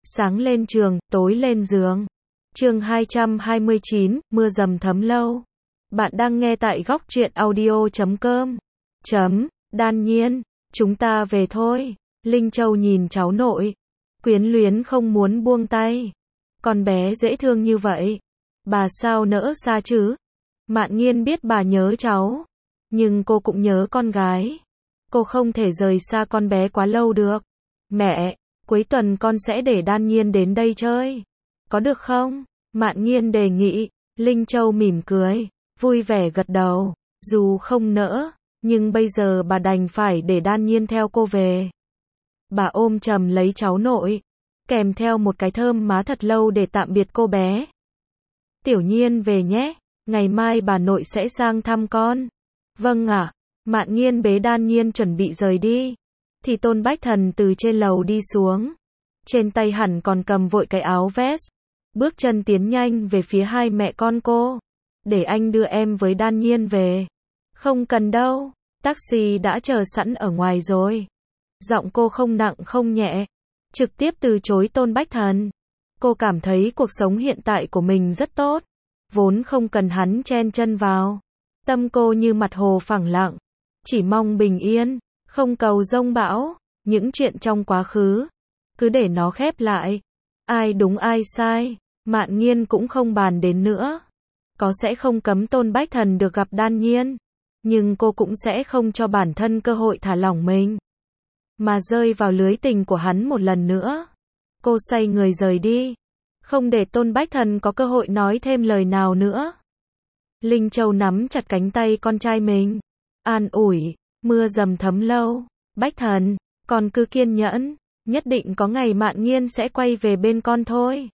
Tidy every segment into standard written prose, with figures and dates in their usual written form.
Sáng lên trường, tối lên giường. Chương 229, mưa dầm thấm lâu. Bạn đang nghe tại góc truyện audio.com. Đan Nhiên, chúng ta về thôi. Linh Châu nhìn cháu nội, quyến luyến không muốn buông tay. Con bé dễ thương như vậy, bà sao nỡ xa chứ? Mạn Nghiên biết bà nhớ cháu, nhưng cô cũng nhớ con gái. Cô không thể rời xa con bé quá lâu được. Mẹ, cuối tuần con sẽ để Đan Nhiên đến đây chơi. Có được không? Mạn Nghiên đề nghị. Linh Châu mỉm cười, vui vẻ gật đầu. Dù không nỡ, nhưng bây giờ bà đành phải để Đan Nhiên theo cô về. Bà ôm chầm lấy cháu nội, kèm theo một cái thơm má thật lâu để tạm biệt cô bé. Tiểu Nhiên về nhé, ngày mai bà nội sẽ sang thăm con. Vâng ạ. Mạn Nghiên bế Đan Nhiên chuẩn bị rời đi, thì Tôn Bách Thần từ trên lầu đi xuống. Trên tay hẳn còn cầm vội cái áo vest, bước chân tiến nhanh về phía hai mẹ con cô. Để anh đưa em với Đan Nhiên về. Không cần đâu, taxi đã chờ sẵn ở ngoài rồi. Giọng cô không nặng không nhẹ, trực tiếp từ chối Tôn Bách Thần. Cô cảm thấy cuộc sống hiện tại của mình rất tốt, vốn không cần hắn chen chân vào. Tâm cô như mặt hồ phẳng lặng, chỉ mong bình yên, không cầu giông bão. Những chuyện trong quá khứ, cứ để nó khép lại. Ai đúng ai sai, Mạn Nghiên cũng không bàn đến nữa. Có sẽ không cấm Tôn Bách Thần được gặp Đan Nhiên, nhưng cô cũng sẽ không cho bản thân cơ hội thả lỏng mình, mà rơi vào lưới tình của hắn một lần nữa. Cô xoay người rời đi, không để Tôn Bách Thần có cơ hội nói thêm lời nào nữa. Linh Châu nắm chặt cánh tay con trai mình, an ủi, mưa dầm thấm lâu. Bách Thần, con cứ kiên nhẫn, nhất định có ngày Mạn Nghiên sẽ quay về bên con thôi.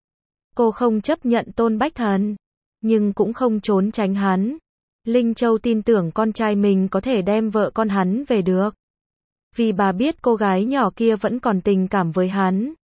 Cô không chấp nhận Tôn Bách Thần, nhưng cũng không trốn tránh hắn. Linh Châu tin tưởng con trai mình có thể đem vợ con hắn về được, vì bà biết cô gái nhỏ kia vẫn còn tình cảm với hắn.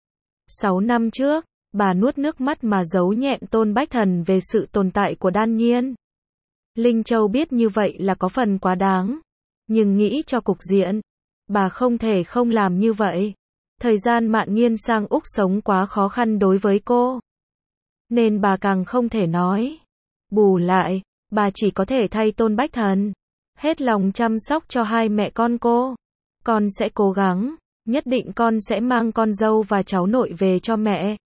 6 năm trước, bà nuốt nước mắt mà giấu nhẹm Tôn Bách Thần về sự tồn tại của Đan Nhiên. Linh Châu biết như vậy là có phần quá đáng, nhưng nghĩ cho cục diện, bà không thể không làm như vậy. Thời gian Mạn Nghiên sang Úc sống quá khó khăn đối với cô, nên bà càng không thể nói. Bù lại, bà chỉ có thể thay Tôn Bách Thần hết lòng chăm sóc cho hai mẹ con cô. Con sẽ cố gắng, nhất định con sẽ mang con dâu và cháu nội về cho mẹ.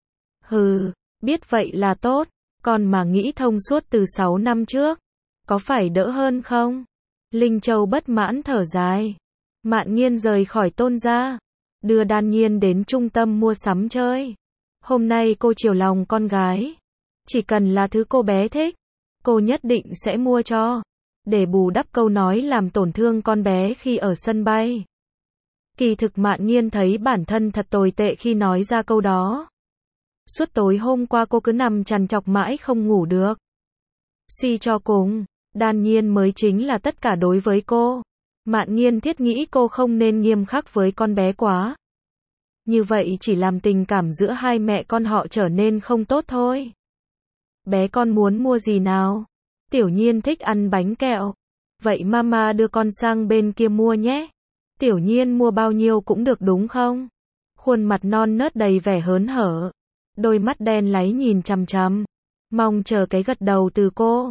Hừ, biết vậy là tốt, con mà nghĩ thông suốt từ 6 năm trước, có phải đỡ hơn không? Linh Châu bất mãn thở dài. Mạn Nghiên rời khỏi Tôn gia, đưa Đan Nhiên đến trung tâm mua sắm chơi. Hôm nay cô chiều lòng con gái, chỉ cần là thứ cô bé thích, cô nhất định sẽ mua cho, để bù đắp câu nói làm tổn thương con bé khi ở sân bay. Kỳ thực Mạn Nghiên thấy bản thân thật tồi tệ khi nói ra câu đó. Suốt tối hôm qua cô cứ nằm trằn trọc mãi không ngủ được. Suy cho cùng, Đan Nhiên mới chính là tất cả đối với cô. Mạn Nghiên thiết nghĩ cô không nên nghiêm khắc với con bé quá. Như vậy chỉ làm tình cảm giữa hai mẹ con họ trở nên không tốt thôi. Bé con muốn mua gì nào? Tiểu Nhiên thích ăn bánh kẹo. Vậy mama đưa con sang bên kia mua nhé. Tiểu Nhiên mua bao nhiêu cũng được đúng không? Khuôn mặt non nớt đầy vẻ hớn hở, đôi mắt đen láy nhìn chằm chằm, mong chờ cái gật đầu từ cô.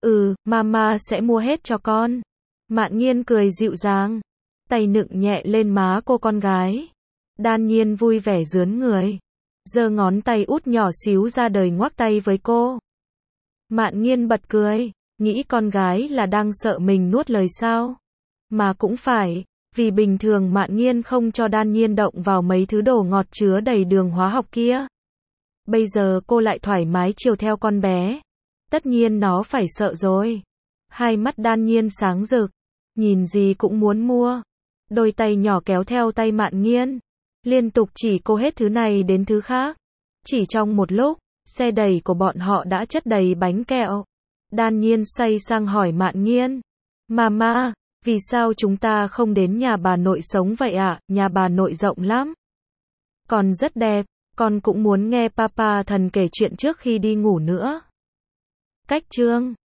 Mama sẽ mua hết cho con. Mạn Nghiên cười dịu dàng, tay nựng nhẹ lên má cô con gái. Đan Nhiên vui vẻ rướn người, giơ ngón tay út nhỏ xíu ra đời ngoắc tay với cô. Mạn Nghiên bật cười, nghĩ con gái là đang sợ mình nuốt lời sao? Mà cũng phải, vì bình thường Mạn Nghiên không cho Đan Nhiên động vào mấy thứ đồ ngọt chứa đầy đường hóa học kia. Bây giờ cô lại thoải mái chiều theo con bé, tất nhiên nó phải sợ rồi. Hai mắt Đan Nhiên sáng rực, nhìn gì cũng muốn mua. Đôi tay nhỏ kéo theo tay Mạn Nghiên, liên tục chỉ cô hết thứ này đến thứ khác. Chỉ trong một lúc, xe đẩy của bọn họ đã chất đầy bánh kẹo. Đan Nhiên xoay sang hỏi Mạn Nghiên, Mama, vì sao chúng ta không đến nhà bà nội sống vậy ạ? Nhà bà nội rộng lắm, còn rất đẹp, con cũng muốn nghe Papa Thần kể chuyện trước khi đi ngủ nữa. Cách chương